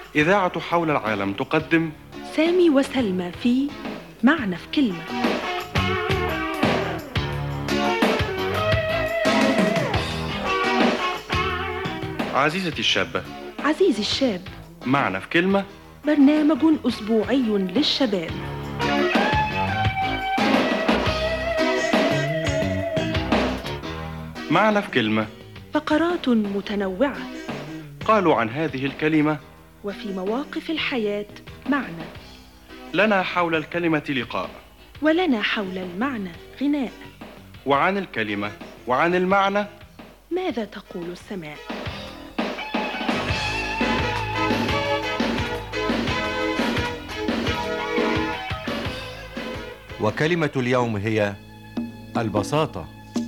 إذاعة حول العالم تقدم سامي وسلمى في معنى في كلمة. عزيزتي الشابة، عزيزي الشاب، معنى في كلمة، برنامج أسبوعي للشباب. معنى في كلمة، فقرات متنوعة قالوا عن هذه الكلمة وفي مواقف الحياة معنى، لنا حول الكلمة لقاء، ولنا حول المعنى غناء، وعن الكلمة وعن المعنى ماذا تقول السماء؟ وكلمة اليوم هي البساطة.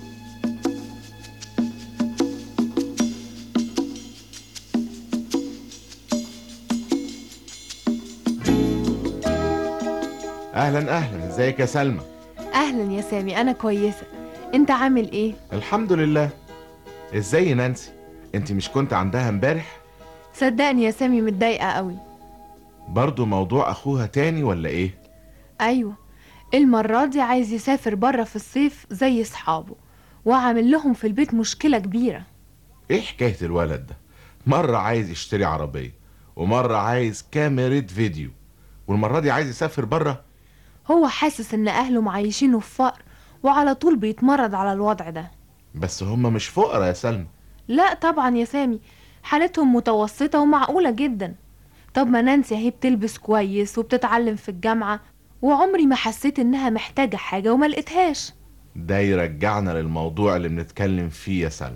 اهلا اهلا، ازيك يا سلمى؟ اهلا يا سامي، انا كويسه. انت عامل ايه؟ الحمد لله. ازاي نانسي؟ انت مش كنت عندها امبارح؟ صدقني يا سامي متضايقه قوي. برضو موضوع اخوها تاني ولا ايه؟ ايوه، المره دي عايز يسافر بره في الصيف زي اصحابه، وعامل لهم في البيت مشكله كبيره. ايه حكايه الولد ده؟ مره عايز يشتري عربيه، ومره عايز كاميرا فيديو، والمره دي عايز يسافر بره. هو حاسس ان اهله معيشينه في فقر، وعلى طول بيتمرد على الوضع ده. بس هما مش فقراء يا سلمى. لا طبعا يا سامي، حالتهم متوسطه ومعقوله جدا. طب ما نانسي اهي بتلبس كويس وبتتعلم في الجامعه، وعمري ما حسيت انها محتاجه حاجه وما لقيتهاش. ده يرجعنا للموضوع اللي بنتكلم فيه يا سلمى،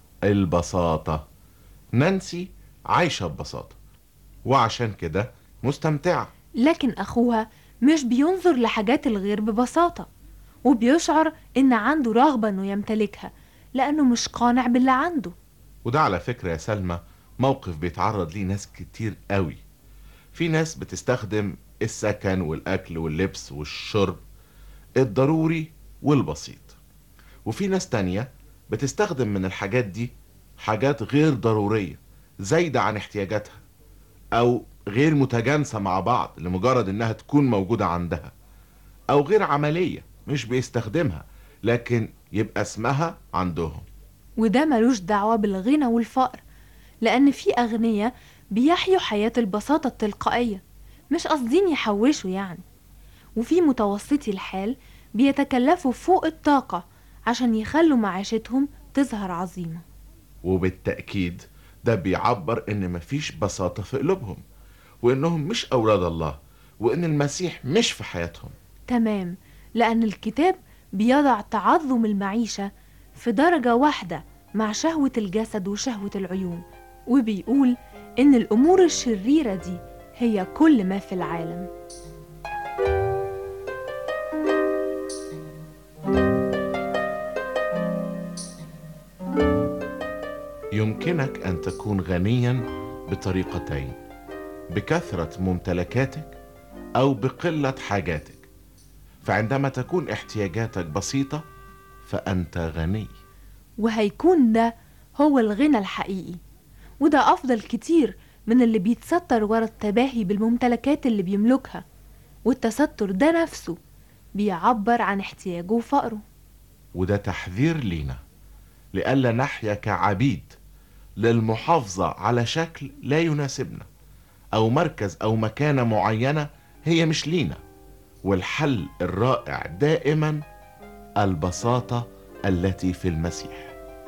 البساطه. نانسي عايشه ببساطه، وعشان كده مستمتعه. لكن أخوها مش بينظر لحاجات الغير ببساطة، وبيشعر إن عنده رغبة إنه يمتلكها لأنه مش قانع باللي عنده. وده على فكرة يا سلمى موقف بيتعرض ليه ناس كتير قوي. في ناس بتستخدم السكن والأكل واللبس والشرب الضروري والبسيط، وفي ناس تانية بتستخدم من الحاجات دي حاجات غير ضرورية زايدة عن احتياجاتها، أو غير متجانسة مع بعض لمجرد إنها تكون موجودة عندها، أو غير عملية مش بيستخدمها لكن يبقى اسمها عندهم. وده ملوش دعوة بالغنى والفقر، لأن في أغنياء بيحيوا حياة البساطة التلقائية، مش قاصدين يحوشوا يعني. وفي متوسطي الحال بيتكلفوا فوق الطاقة عشان يخلوا معيشتهم تظهر عظيمة. وبالتأكيد ده بيعبر ان مفيش بساطة في قلوبهم، وانهم مش اولاد الله، وان المسيح مش في حياتهم. تمام، لأن الكتاب بيضع تعظم المعيشة في درجة واحدة مع شهوة الجسد وشهوة العيون، وبيقول إن الأمور الشريرة دي هي كل ما في العالم. يمكنك ان تكون غنيا بطريقتين: بكثرة ممتلكاتك او بقلة حاجاتك. فعندما تكون احتياجاتك بسيطة فانت غني، وهيكون ده هو الغنى الحقيقي، وده أفضل كتير من اللي بيتستر ورا التباهي بالممتلكات اللي بيملكها. والتستر ده نفسه بيعبر عن احتياجه وفقره. وده تحذير لينا لئلا نحيا كعبيد للمحافظة على شكل لا يناسبنا، أو مركز أو مكانة معينة هي مش لينا. والحل الرائع دائما البساطة التي في المسيح.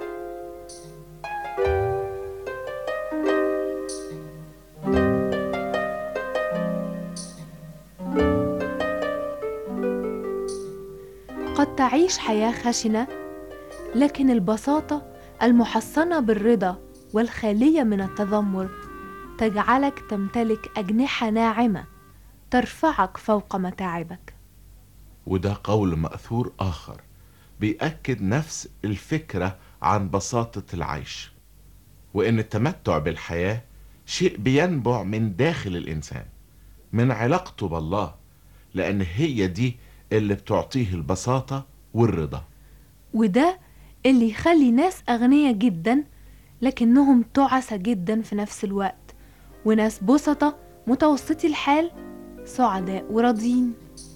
قد تعيش حياة خشنة، لكن البساطة المحصنة بالرضا والخالية من التذمر تجعلك تمتلك أجنحة ناعمة ترفعك فوق متاعبك. وده قول مأثور آخر بيأكد نفس الفكرة عن بساطة العيش، وإن التمتع بالحياة شيء بينبع من داخل الإنسان، من علاقته بالله، لأن هي دي اللي بتعطيه البساطة والرضا. وده اللي يخلي ناس أغنياء جدا لكنهم تعسى جدا في نفس الوقت، وناس بسطة متوسطي الحال سعداء وراضيين.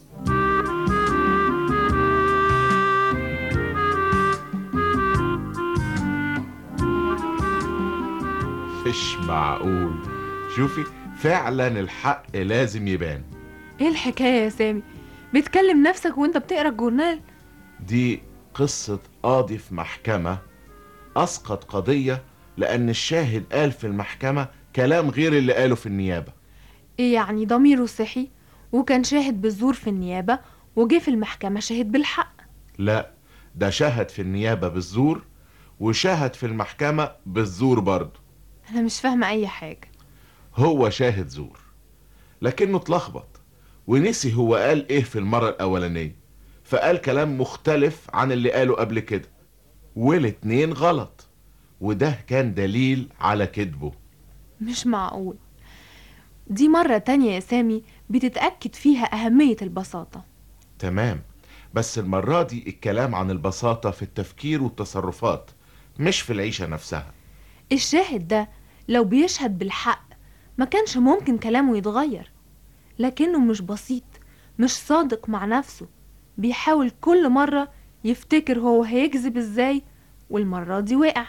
مش معقول. شوفي، فعلا الحق لازم يبان. ايه الحكاية يا سامي؟ بتكلم نفسك وانت بتقرا الجورنال؟ دي قصة قاضي في محكمة أسقط قضية لأن الشاهد قال في المحكمة كلام غير اللي قاله في النيابة. ايه يعني ضميره صحي وكان شاهد بالزور في النيابة وجه في المحكمة شاهد بالحق؟ لا، ده شهد في النيابة بالزور وشهد في المحكمة بالزور برضه. انا مش فاهمة اي حاجة. هو شاهد زور لكنه اتلخبط ونسي هو قال ايه في المرة الأولانية، فقال كلام مختلف عن اللي قاله قبل كده، والاتنين غلط، وده كان دليل على كذبه. مش معقول. دي مرة تانية يا سامي بتتأكد فيها أهمية البساطة. تمام، بس المرة دي الكلام عن البساطة في التفكير والتصرفات مش في العيشة نفسها. الشاهد ده لو بيشهد بالحق ما كانش ممكن كلامه يتغير، لكنه مش بسيط، مش صادق مع نفسه، بيحاول كل مرة يفتكر هو هيكذب ازاي، والمرة دي وقع.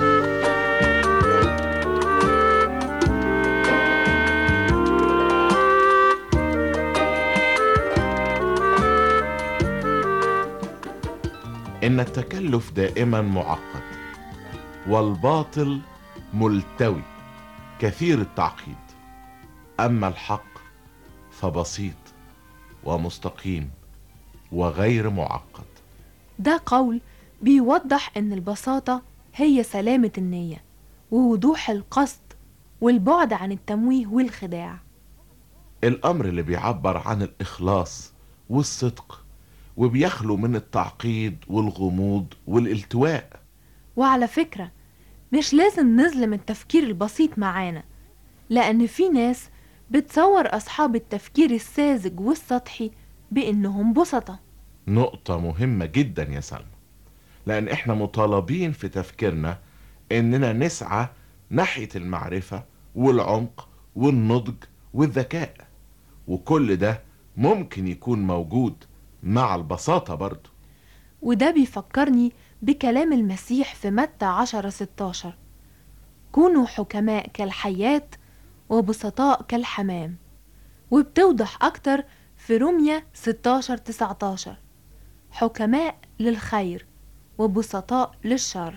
إن التكلف دائما معقد، والباطل ملتوي كثير التعقيد، أما الحق فبسيط ومستقيم وغير معقد. ده قول بيوضح ان البساطة هي سلامة النية ووضوح القصد والبعد عن التمويه والخداع. الأمر اللي بيعبر عن الإخلاص والصدق وبيخلو من التعقيد والغموض والالتواء. وعلى فكرة مش لازم نظلم التفكير البسيط معانا، لأن في ناس بتصور أصحاب التفكير الساذج والسطحي بأنهم بسطة. نقطة مهمة جدا يا سلمى، لأن احنا مطالبين في تفكيرنا إننا نسعى ناحية المعرفة والعمق والنضج والذكاء، وكل ده ممكن يكون موجود مع البساطة برضو. وده بيفكرني بكلام المسيح في متى 10:16: كونوا حكماء كالحيات وبسطاء كالحمام. وبتوضح أكتر في رومية 16:19: حكماء للخير وبسطاء للشر.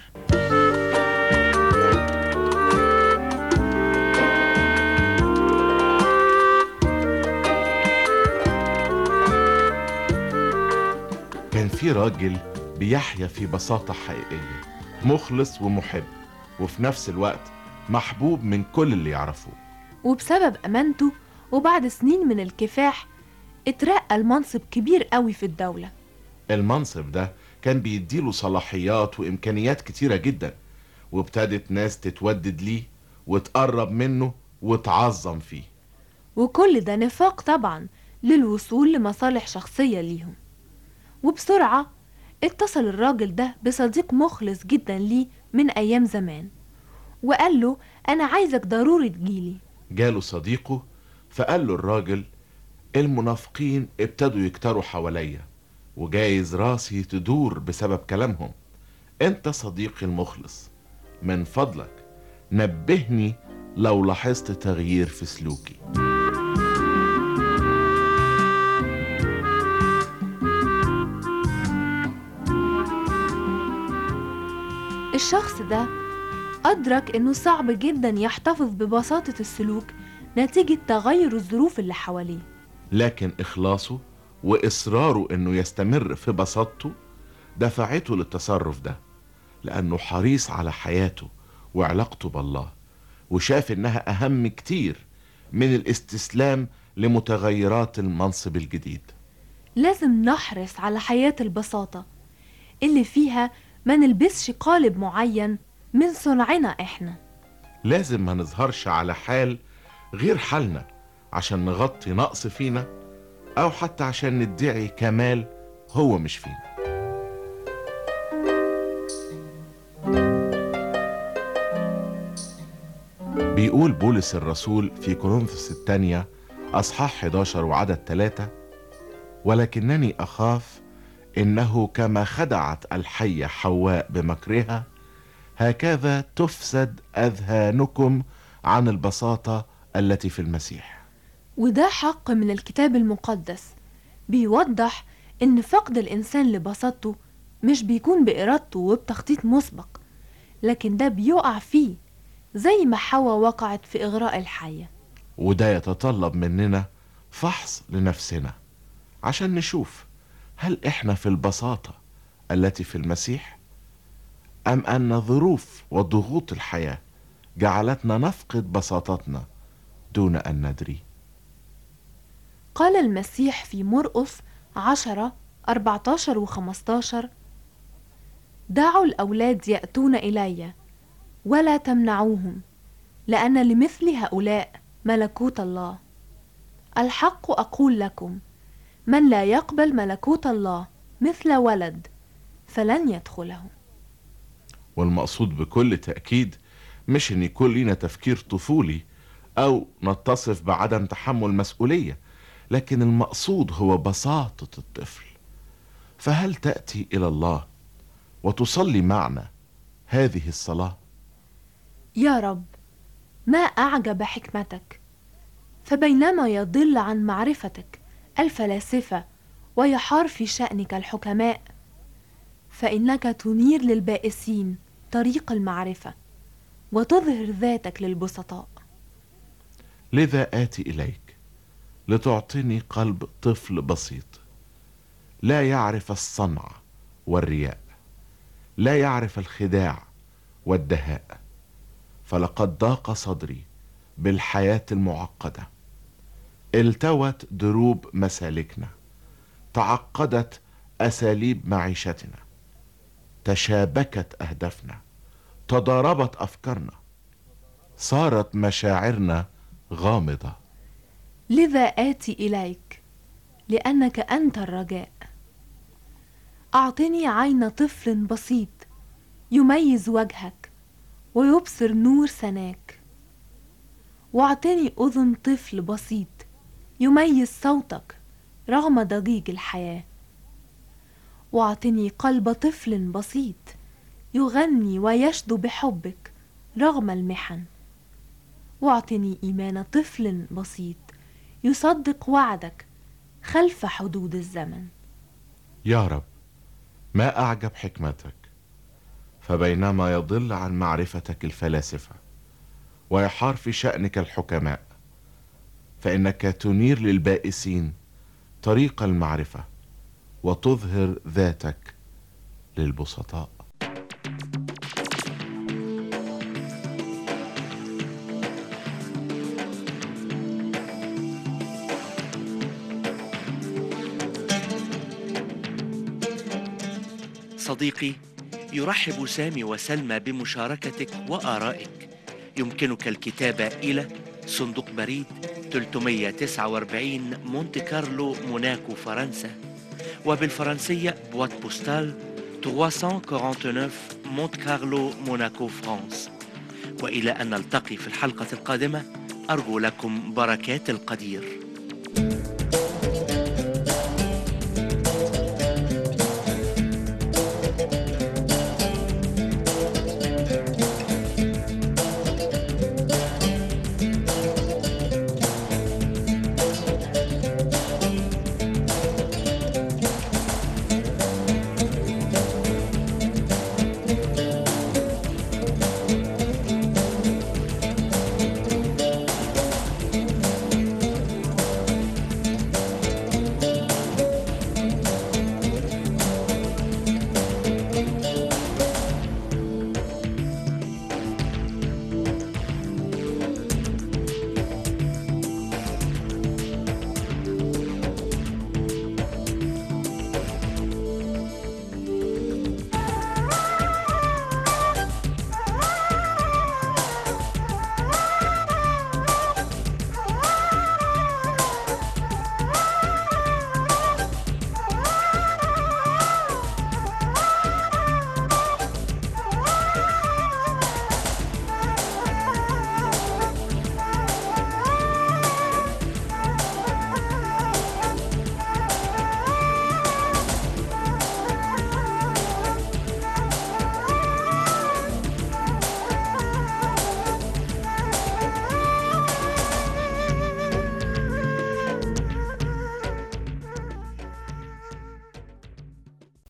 كان في راجل بيحيا في بساطة حقيقية، مخلص ومحب، وفي نفس الوقت محبوب من كل اللي يعرفوه. وبسبب أمانته وبعد سنين من الكفاح اترقى المنصب كبير قوي في الدولة. المنصب ده كان بيديله صلاحيات وإمكانيات كتيرة جدا، وابتدت ناس تتودد ليه وتقرب منه وتعظم فيه. وكل ده نفاق طبعا للوصول لمصالح شخصية ليهم. وبسرعة اتصل الراجل ده بصديق مخلص جدا ليه من أيام زمان وقال له أنا عايزك ضروري تجيلي. جاله صديقه فقال له الراجل المنافقين ابتدوا يكتروا حواليا وجايز راسي تدور بسبب كلامهم. انت صديقي المخلص، من فضلك نبهني لو لاحظت تغيير في سلوكي. الشخص ده أدرك إنه صعب جدا يحتفظ ببساطة السلوك نتيجة تغير الظروف اللي حواليه، لكن إخلاصه وإصراره إنه يستمر في بساطته دفعته للتصرف ده، لأنه حريص على حياته وعلاقته بالله، وشاف إنها أهم كتير من الاستسلام لمتغيرات المنصب الجديد. لازم نحرص على حياة البساطة اللي فيها ما نلبسش قالب معين من صنعنا إحنا. لازم ما نظهرش على حال غير حالنا عشان نغطي نقص فينا، أو حتى عشان ندعي كمال هو مش فينا. بيقول بولس الرسول في كورنثوس الثانية أصحاح 11 وعدد 3: ولكنني أخاف إنه كما خدعت الحية حواء بمكرها هكذا تفسد أذهانكم عن البساطة التي في المسيح. وده حق من الكتاب المقدس بيوضح إن فقد الإنسان لبساطته مش بيكون بإرادته وبتخطيط مسبق، لكن ده بيقع فيه زي ما حواء وقعت في إغراء الحية. وده يتطلب مننا فحص لنفسنا عشان نشوف هل إحنا في البساطة التي في المسيح، أم أن ظروف وضغوط الحياة جعلتنا نفقد بساطتنا دون أن ندري. قال المسيح في مرقس 10:14 و15: دعوا الأولاد يأتون إلي ولا تمنعوهم، لأن لمثل هؤلاء ملكوت الله. الحق أقول لكم، من لا يقبل ملكوت الله مثل ولد فلن يدخله. والمقصود بكل تأكيد مش إن يكون لنا تفكير طفولي أو نتصف بعدم تحمل مسؤولية، لكن المقصود هو بساطة الطفل. فهل تأتي إلى الله وتصلي معنا هذه الصلاة؟ يا رب، ما أعجب حكمتك، فبينما يضل عن معرفتك الفلاسفة ويحار في شأنك الحكماء، فإنك تنير للبائسين طريق المعرفة وتظهر ذاتك للبسطاء. لذا آتي إليك لتعطيني قلب طفل بسيط لا يعرف الصنع والرياء، لا يعرف الخداع والدهاء، فلقد ضاق صدري بالحياة المعقدة، التوت دروب مسالكنا، تعقدت أساليب معيشتنا، تشابكت أهدافنا، تضاربت أفكارنا، صارت مشاعرنا غامضة. لذا آتي إليك لأنك أنت الرجاء. أعطني عين طفل بسيط يميز وجهك ويبصر نور سناك، واعطني أذن طفل بسيط يميز صوتك رغم ضجيج الحياة، واعطني قلب طفل بسيط يغني ويشدو بحبك رغم المحن، واعطني إيمان طفل بسيط يصدق وعدك خلف حدود الزمن. يا رب، ما أعجب حكمتك، فبينما يضل عن معرفتك الفلاسفة ويحار في شأنك الحكماء، فإنك تنير للبائسين طريق المعرفة وتظهر ذاتك للبسطاء. صديقي، يرحب سامي وسلمى بمشاركتك وآرائك. يمكنك الكتابة إلى صندوق بريد 349 مونت كارلو موناكو فرنسا، وبالفرنسية بوات بوستال 349 مونت كارلو موناكو فرانس. وإلى أن نلتقي في الحلقة القادمة، أرجو لكم بركات القدير.